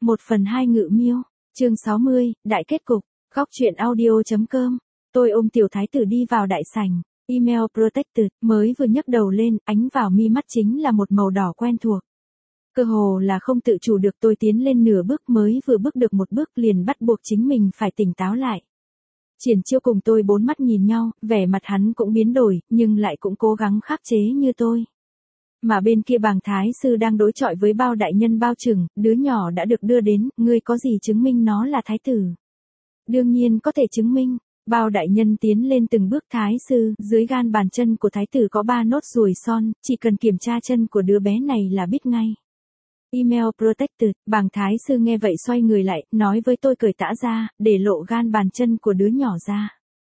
1/2 Ngự Miêu, chương 60, đại kết cục, góc truyện audio.com. Tôi ôm tiểu thái tử đi vào đại sảnh, email protected, mới vừa nhấc đầu lên, ánh vào mi mắt chính là một màu đỏ quen thuộc. Cơ hồ là không tự chủ được tôi tiến lên nửa bước, mới vừa bước được một bước liền bắt buộc chính mình phải tỉnh táo lại. Triển Chiêu cùng tôi bốn mắt nhìn nhau, vẻ mặt hắn cũng biến đổi, nhưng lại cũng cố gắng khắc chế như tôi. Mà bên kia Bàng Thái Sư đang đối chọi với Bao đại nhân Bao Trừng, đứa nhỏ đã được đưa đến, ngươi có gì chứng minh nó là thái tử? Đương nhiên có thể chứng minh. Bao đại nhân tiến lên từng bước, Thái Sư, dưới gan bàn chân của thái tử có 3 nốt ruồi son, chỉ cần kiểm tra chân của đứa bé này là biết ngay. Email protected, Bàng Thái Sư nghe vậy xoay người lại, nói với tôi cởi tã ra, để lộ gan bàn chân của đứa nhỏ ra.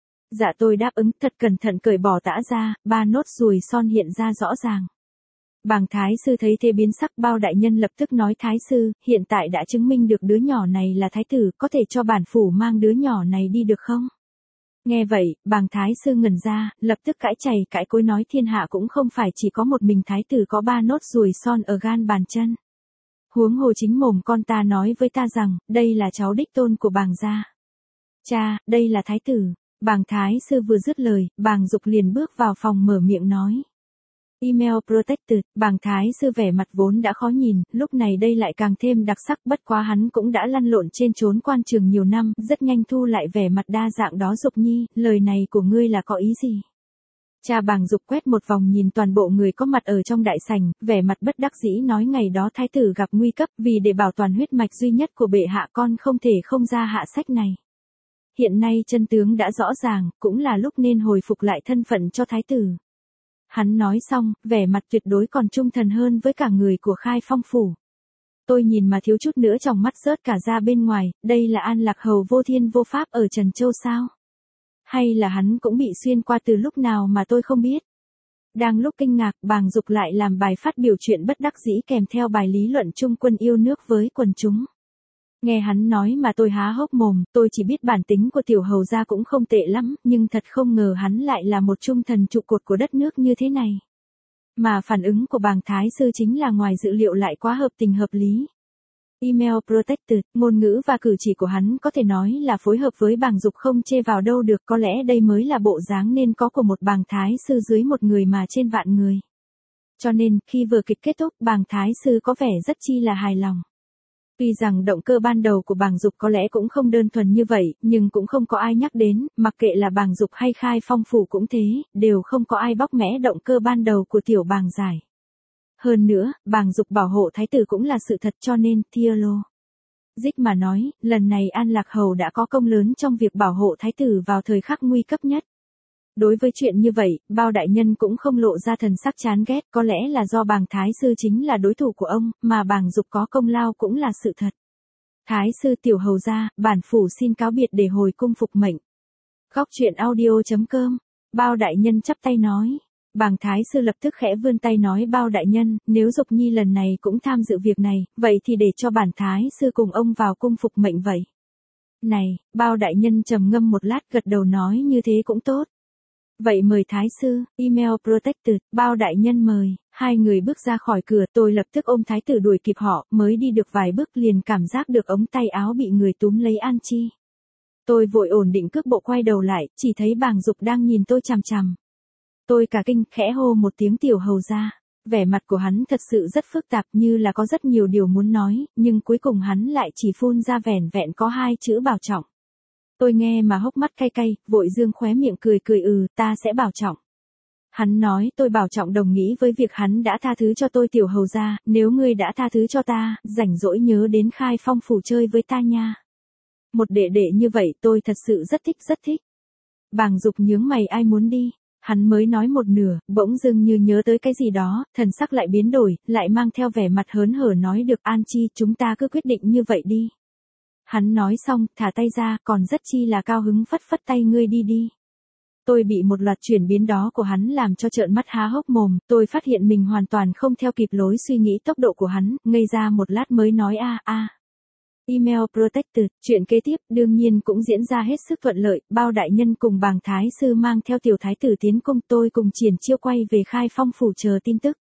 Dạ tôi đáp ứng, thật cẩn thận cởi bỏ tã ra, 3 nốt ruồi son hiện ra rõ ràng. Bàng Thái Sư thấy thế biến sắc. Bao đại nhân lập tức nói, Thái Sư, hiện tại đã chứng minh được đứa nhỏ này là thái tử, có thể cho bản phủ mang đứa nhỏ này đi được không? Nghe vậy, Bàng Thái Sư ngẩn ra, lập tức cãi chày cãi cối nói, thiên hạ cũng không phải chỉ có một mình thái tử có 3 nốt ruồi son ở gan bàn chân. Huống hồ chính mồm con ta nói với ta rằng, đây là cháu đích tôn của Bàng gia. Cha, đây là thái tử. Bàng Thái Sư vừa dứt lời, Bàng Dục liền bước vào phòng mở miệng nói. Email protected, Bàng Thái Sư vẻ mặt vốn đã khó nhìn, lúc này đây lại càng thêm đặc sắc, bất quá hắn cũng đã lăn lộn trên chốn quan trường nhiều năm, rất nhanh thu lại vẻ mặt đa dạng đó. Dục nhi, lời này của ngươi là có ý gì? Cha Bàng Dục quét một vòng nhìn toàn bộ người có mặt ở trong đại sảnh, vẻ mặt bất đắc dĩ nói, ngày đó thái tử gặp nguy cấp, vì để bảo toàn huyết mạch duy nhất của bệ hạ, con không thể không ra hạ sách này. Hiện nay chân tướng đã rõ ràng, cũng là lúc nên hồi phục lại thân phận cho thái tử. Hắn nói xong, vẻ mặt tuyệt đối còn trung thần hơn với cả người của Khai Phong phủ. Tôi nhìn mà thiếu chút nữa trong mắt rớt cả ra bên ngoài, đây là An Lạc Hầu vô thiên vô pháp ở Trần Châu sao? Hay là hắn cũng bị xuyên qua từ lúc nào mà tôi không biết? Đang lúc kinh ngạc, Bàng Dục lại làm bài phát biểu chuyện bất đắc dĩ kèm theo bài lý luận trung quân yêu nước với quần chúng. Nghe hắn nói mà tôi há hốc mồm, tôi chỉ biết bản tính của tiểu hầu gia cũng không tệ lắm, nhưng thật không ngờ hắn lại là một trung thần trụ cột của đất nước như thế này. Mà phản ứng của Bàng Thái Sư chính là ngoài dự liệu lại quá hợp tình hợp lý. Email protected, ngôn ngữ và cử chỉ của hắn có thể nói là phối hợp với Bàng Dục không chê vào đâu được, có lẽ đây mới là bộ dáng nên có của một Bàng Thái Sư dưới một người mà trên vạn người. Cho nên, khi vừa kịch kết thúc, Bàng Thái Sư có vẻ rất chi là hài lòng. Tuy rằng động cơ ban đầu của Bàng Dục có lẽ cũng không đơn thuần như vậy, nhưng cũng không có ai nhắc đến, mặc kệ là Bàng Dục hay Khai Phong phủ cũng thế, đều không có ai bóc mẽ động cơ ban đầu của tiểu Bàng giải. Hơn nữa, Bàng Dục bảo hộ thái tử cũng là sự thật, cho nên, Thielo Dích mà nói, lần này An Lạc Hầu đã có công lớn trong việc bảo hộ thái tử vào thời khắc nguy cấp nhất. Đối với chuyện như vậy, Bao đại nhân cũng không lộ ra thần sắc chán ghét, có lẽ là do Bàng Thái Sư chính là đối thủ của ông, mà Bàng Dục có công lao cũng là sự thật. Thái Sư tiểu hầu gia, bản phủ xin cáo biệt để hồi cung phục mệnh. Góc truyện audio.com. Bao đại nhân chắp tay nói. Bàng Thái Sư lập tức khẽ vươn tay nói, Bao đại nhân, nếu Dục nhi lần này cũng tham dự việc này, vậy thì để cho bản Thái Sư cùng ông vào cung phục mệnh vậy. Này, Bao đại nhân trầm ngâm một lát gật đầu nói, như thế cũng tốt. Vậy mời Thái Sư. Email protected, Bao đại nhân mời. Hai người bước ra khỏi cửa, tôi lập tức ôm thái tử đuổi kịp họ, mới đi được vài bước liền cảm giác được ống tay áo bị người túm lấy An Chi. Tôi vội ổn định cước bộ quay đầu lại, chỉ thấy Bàng Dục đang nhìn tôi chằm chằm. Tôi cả kinh, khẽ hô một tiếng, tiểu hầu gia. Vẻ mặt của hắn thật sự rất phức tạp, như là có rất nhiều điều muốn nói, nhưng cuối cùng hắn lại chỉ phun ra vẻn vẹn có 2 chữ bảo trọng. Tôi nghe mà hốc mắt cay cay, vội dương khóe miệng cười cười, ta sẽ bảo trọng. Hắn nói tôi bảo trọng đồng nghĩa với việc hắn đã tha thứ cho tôi, tiểu hầu gia, nếu ngươi đã tha thứ cho ta, rảnh rỗi nhớ đến Khai Phong phủ chơi với ta nha. Một đệ đệ như vậy tôi thật sự rất thích. Bàng Dục nhướng mày, ai muốn đi? Hắn mới nói một nửa, bỗng dưng như nhớ tới cái gì đó, thần sắc lại biến đổi, lại mang theo vẻ mặt hớn hở nói, được An Chi, chúng ta cứ quyết định như vậy đi. Hắn nói xong, thả tay ra, còn rất chi là cao hứng phất phất tay, ngươi đi đi. Tôi bị một loạt chuyển biến đó của hắn làm cho trợn mắt há hốc mồm, tôi phát hiện mình hoàn toàn không theo kịp lối suy nghĩ tốc độ của hắn, ngây ra một lát mới nói Email protected, chuyện kế tiếp đương nhiên cũng diễn ra hết sức thuận lợi, Bao đại nhân cùng Bàng Thái Sư mang theo tiểu thái tử tiến cung, tôi cùng Triển Chiêu quay về Khai Phong phủ chờ tin tức.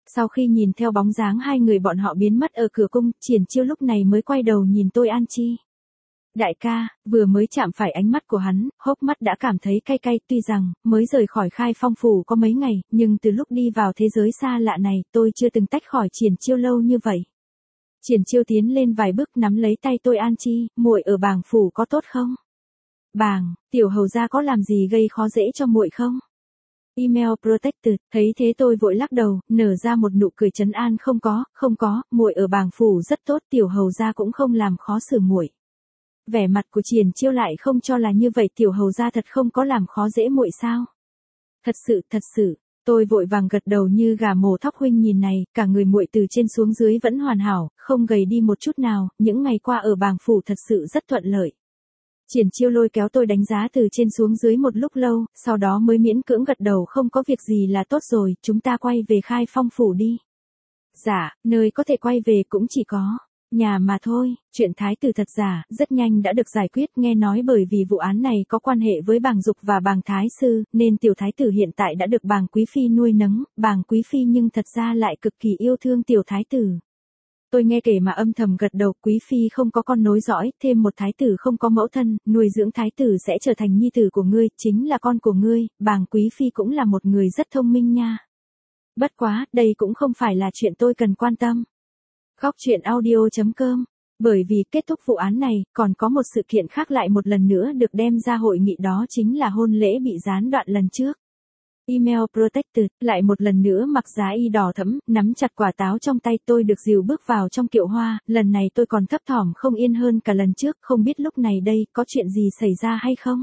Sau khi nhìn theo bóng dáng hai người bọn họ biến mất ở cửa cung, Triển Chiêu lúc này mới quay đầu nhìn tôi An Chi. Đại ca, vừa mới chạm phải ánh mắt của hắn, hốc mắt đã cảm thấy cay cay, tuy rằng, mới rời khỏi Khai Phong phủ có mấy ngày, nhưng từ lúc đi vào thế giới xa lạ này, tôi chưa từng tách khỏi Triển Chiêu lâu như vậy. Triển Chiêu tiến lên vài bước nắm lấy tay tôi An Chi, muội ở bàng phủ có tốt không? Bàng, tiểu hầu gia có làm gì gây khó dễ cho muội không? Email protected, thấy thế tôi vội lắc đầu, nở ra một nụ cười trấn an, không có, muội ở bàng phủ rất tốt, tiểu hầu gia cũng không làm khó xử muội. Vẻ mặt của Triển Chiêu lại không cho là như vậy, tiểu hầu gia thật không có làm khó dễ muội sao? Thật sự, tôi vội vàng gật đầu như gà mổ thóc. Huynh nhìn này, cả người muội từ trên xuống dưới vẫn hoàn hảo, không gầy đi một chút nào, những ngày qua ở bàng phủ thật sự rất thuận lợi. Triển Chiêu lôi kéo tôi đánh giá từ trên xuống dưới một lúc lâu, sau đó mới miễn cưỡng gật đầu, không có việc gì là tốt rồi, chúng ta quay về Khai Phong phủ đi. Dạ, nơi có thể quay về cũng chỉ có nhà mà thôi. Chuyện thái tử thật giả rất nhanh đã được giải quyết, nghe nói bởi vì vụ án này có quan hệ với bàng dục và bàng thái sư, nên tiểu thái tử hiện tại đã được bàng quý phi nuôi nấng. Bàng quý phi nhưng thật ra lại cực kỳ yêu thương tiểu thái tử. Tôi nghe kể mà âm thầm gật đầu, quý phi không có con nối dõi, thêm một thái tử không có mẫu thân, nuôi dưỡng thái tử sẽ trở thành nhi tử của ngươi, chính là con của ngươi. Bàng quý phi cũng là một người rất thông minh nha. Bất quá, đây cũng không phải là chuyện tôi cần quan tâm. Góc truyện audio.com. Bởi vì kết thúc vụ án này, còn có một sự kiện khác lại một lần nữa được đem ra hội nghị, đó chính là hôn lễ bị gián đoạn lần trước. Email protected, lại một lần nữa mặc giá y đỏ thẫm, nắm chặt quả táo trong tay, tôi được dìu bước vào trong kiệu hoa, lần này tôi còn thấp thỏm không yên hơn cả lần trước, không biết lúc này đây có chuyện gì xảy ra hay không.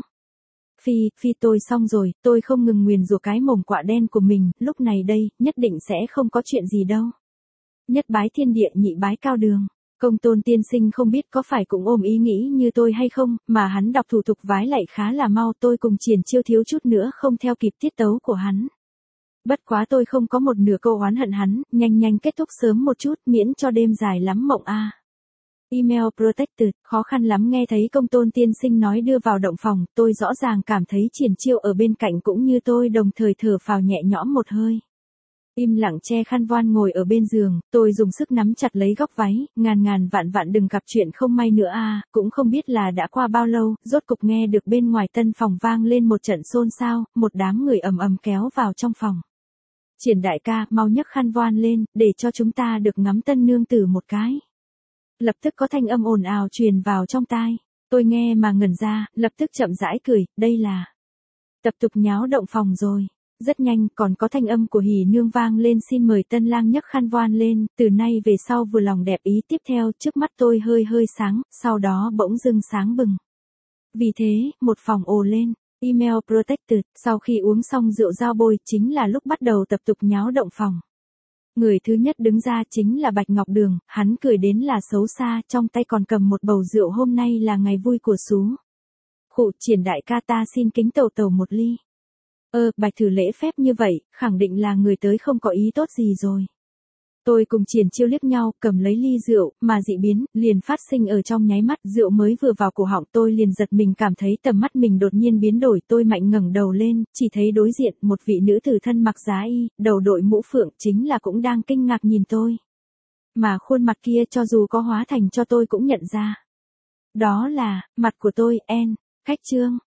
Phi tôi xong rồi, tôi không ngừng nguyền rủa cái mồm quạ đen của mình, lúc này đây, nhất định sẽ không có chuyện gì đâu. Nhất bái thiên địa, nhị bái cao đường. Công Tôn tiên sinh không biết có phải cũng ôm ý nghĩ như tôi hay không, mà hắn đọc thủ tục vái lạy khá là mau, tôi cùng Triển Chiêu thiếu chút nữa không theo kịp tiết tấu của hắn. Bất quá tôi không có một nửa câu oán hận hắn, nhanh kết thúc sớm một chút, miễn cho đêm dài lắm mộng a. Email protected, khó khăn lắm nghe thấy Công Tôn tiên sinh nói đưa vào động phòng, tôi rõ ràng cảm thấy Triển Chiêu ở bên cạnh cũng như tôi đồng thời thở phào nhẹ nhõm một hơi. Im lặng che khăn voan ngồi ở bên giường, tôi dùng sức nắm chặt lấy góc váy, ngàn vạn đừng gặp chuyện không may nữa a. Cũng không biết là đã qua bao lâu, rốt cục nghe được bên ngoài tân phòng vang lên một trận xôn xao, một đám người ầm kéo vào trong phòng. Triển đại ca, mau nhấc khăn voan lên, để cho chúng ta được ngắm tân nương tử một cái. Lập tức có thanh âm ồn ào truyền vào trong tai, tôi nghe mà ngẩn ra, lập tức chậm rãi cười, đây là tập tục nháo động phòng rồi. Rất nhanh, còn có thanh âm của hỉ nương vang lên, xin mời tân lang nhấc khăn voan lên, từ nay về sau vừa lòng đẹp ý. Tiếp theo, trước mắt tôi hơi sáng, sau đó bỗng dưng sáng bừng. Vì thế, một phòng ồ lên. Email protected, sau khi uống xong rượu dao bôi, chính là lúc bắt đầu tập tục nháo động phòng. Người thứ nhất đứng ra chính là Bạch Ngọc Đường, hắn cười đến là xấu xa, trong tay còn cầm một bầu rượu, hôm nay là ngày vui của xú. Khụ, Triển đại ca, ta xin kính tẩu một ly. Bạch thử lễ phép như vậy, khẳng định là người tới không có ý tốt gì rồi. Tôi cùng Triển Chiêu liếc nhau, cầm lấy ly rượu, mà dị biến liền phát sinh ở trong nháy mắt, rượu mới vừa vào cổ họng tôi liền giật mình, cảm thấy tầm mắt mình đột nhiên biến đổi, tôi mạnh ngẩng đầu lên, chỉ thấy đối diện một vị nữ tử thân mặc giá y, đầu đội mũ phượng, chính là cũng đang kinh ngạc nhìn tôi. Mà khuôn mặt kia cho dù có hóa thành cho tôi cũng nhận ra. Đó là mặt của tôi, khách Trương.